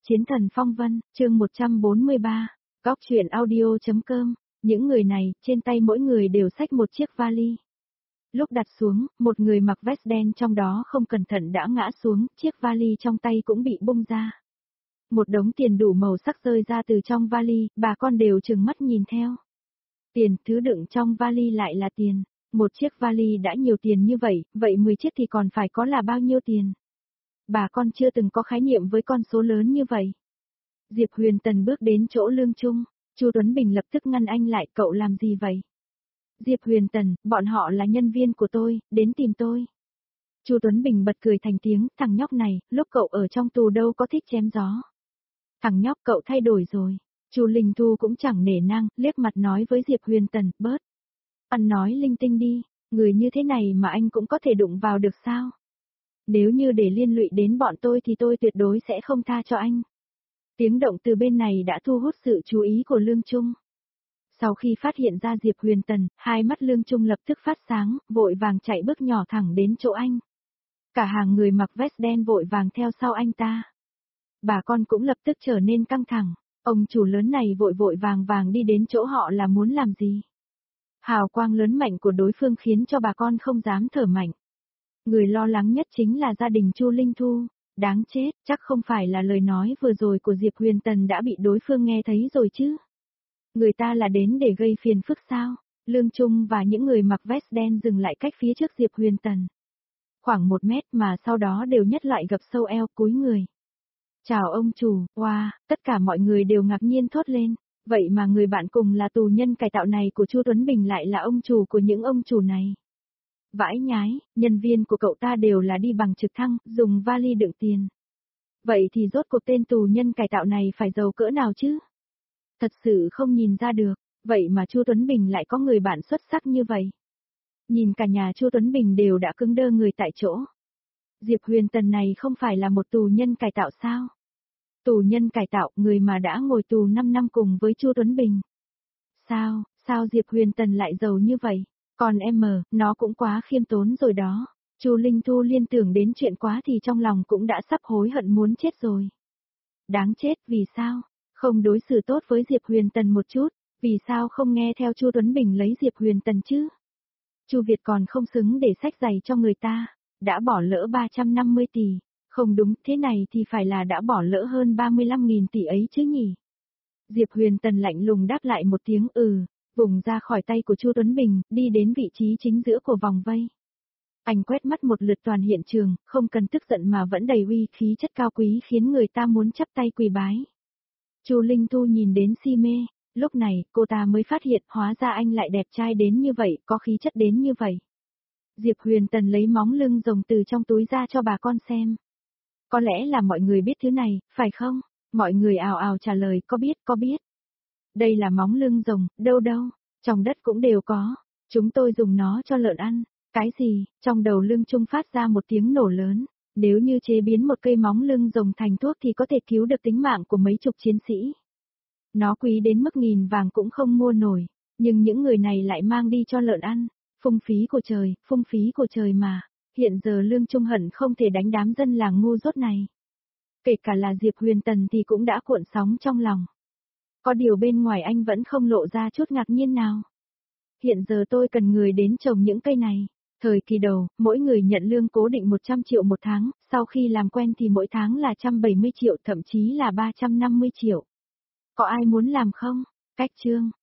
Chiến thần phong vân, chương 143, Góc truyện audio.com, những người này, trên tay mỗi người đều xách một chiếc vali. Lúc đặt xuống, một người mặc vest đen trong đó không cẩn thận đã ngã xuống, chiếc vali trong tay cũng bị bung ra. Một đống tiền đủ màu sắc rơi ra từ trong vali, bà con đều trừng mắt nhìn theo. Tiền, thứ đựng trong vali lại là tiền. Một chiếc vali đã nhiều tiền như vậy, vậy 10 chiếc thì còn phải có là bao nhiêu tiền? Bà con chưa từng có khái niệm với con số lớn như vậy. Diệp Huyền Tần bước đến chỗ Lương Trung, Chu Tuấn Bình lập tức ngăn anh lại, cậu làm gì vậy? Diệp Huyền Tần, bọn họ là nhân viên của tôi, đến tìm tôi. Chu Tuấn Bình bật cười thành tiếng, thằng nhóc này, lúc cậu ở trong tù đâu có thích chém gió. Thằng nhóc cậu thay đổi rồi. Chu Linh Thu cũng chẳng nể nang, liếc mặt nói với Diệp Huyền Tần, bớt. Ăn nói linh tinh đi, người như thế này mà anh cũng có thể đụng vào được sao? Nếu như để liên lụy đến bọn tôi thì tôi tuyệt đối sẽ không tha cho anh. Tiếng động từ bên này đã thu hút sự chú ý của Lương Trung. Sau khi phát hiện ra Diệp Huyền Tần, hai mắt Lương Trung lập tức phát sáng, vội vàng chạy bước nhỏ thẳng đến chỗ anh. Cả hàng người mặc vest đen vội vàng theo sau anh ta. Bà con cũng lập tức trở nên căng thẳng, ông chủ lớn này vội vội vàng vàng đi đến chỗ họ là muốn làm gì? Hào quang lớn mạnh của đối phương khiến cho bà con không dám thở mạnh. Người lo lắng nhất chính là gia đình Chu Linh Thu. Đáng chết, chắc không phải là lời nói vừa rồi của Diệp Huyền Tần đã bị đối phương nghe thấy rồi chứ. Người ta là đến để gây phiền phức sao? Lương Trung và những người mặc vest đen dừng lại cách phía trước Diệp Huyền Tần. Khoảng 1 mét mà sau đó đều nhất lại gập sâu eo cúi người. Chào ông chủ, wow, tất cả mọi người đều ngạc nhiên thốt lên. Vậy mà người bạn cùng là tù nhân cải tạo này của Chu Tuấn Bình lại là ông chủ của những ông chủ này. Vãi nhái, nhân viên của cậu ta đều là đi bằng trực thăng, dùng vali đựng tiền. Vậy thì rốt cuộc tên tù nhân cải tạo này phải giàu cỡ nào chứ? Thật sự không nhìn ra được, vậy mà Chu Tuấn Bình lại có người bạn xuất sắc như vậy. Nhìn cả nhà Chu Tuấn Bình đều đã cứng đơ người tại chỗ. Diệp Huyền Tần này không phải là một tù nhân cải tạo sao? Tù nhân cải tạo, người mà đã ngồi tù 5 năm cùng với Chu Tuấn Bình. Sao Diệp Huyền Tần lại giàu như vậy? Còn em nó cũng quá khiêm tốn rồi đó. Chu Linh Thu liên tưởng đến chuyện quá thì trong lòng cũng đã sắp hối hận muốn chết rồi. Đáng chết, vì sao? Không đối xử tốt với Diệp Huyền Tần một chút, vì sao không nghe theo Chu Tuấn Bình lấy Diệp Huyền Tần chứ? Chu Việt còn không xứng để xách giày cho người ta, đã bỏ lỡ 350 tỷ, không đúng, thế này thì phải là đã bỏ lỡ hơn 35.000 tỷ ấy chứ nhỉ? Diệp Huyền Tần lạnh lùng đáp lại một tiếng vùng ra khỏi tay của Chu Tuấn Bình, đi đến vị trí chính giữa của vòng vây. Anh quét mắt một lượt toàn hiện trường, không cần tức giận mà vẫn đầy uy khí chất cao quý khiến người ta muốn chắp tay quỳ bái. Chu Linh Thu nhìn đến si mê, lúc này cô ta mới phát hiện hóa ra anh lại đẹp trai đến như vậy, có khí chất đến như vậy. Diệp Huyền Tần lấy móng lưng rồng từ trong túi ra cho bà con xem. Có lẽ là mọi người biết thứ này, phải không? Mọi người ào ào trả lời, có biết. Đây là móng lưng rồng, đâu, trong đất cũng đều có, chúng tôi dùng nó cho lợn ăn. Cái gì? Trong đầu Lương Trung phát ra một tiếng nổ lớn, nếu như chế biến một cây móng lưng rồng thành thuốc thì có thể cứu được tính mạng của mấy chục chiến sĩ. Nó quý đến mức nghìn vàng cũng không mua nổi, nhưng những người này lại mang đi cho lợn ăn. Phung phí của trời mà, hiện giờ Lương Trung hận không thể đánh đám dân làng ngu dốt này. Kể cả là Diệp Huyền Tần thì cũng đã cuộn sóng trong lòng. Có điều bên ngoài anh vẫn không lộ ra chút ngạc nhiên nào. Hiện giờ tôi cần người đến trồng những cây này. Thời kỳ đầu, mỗi người nhận lương cố định 100 triệu một tháng, sau khi làm quen thì mỗi tháng là 170 triệu, thậm chí là 350 triệu. Có ai muốn làm không? Cách chương.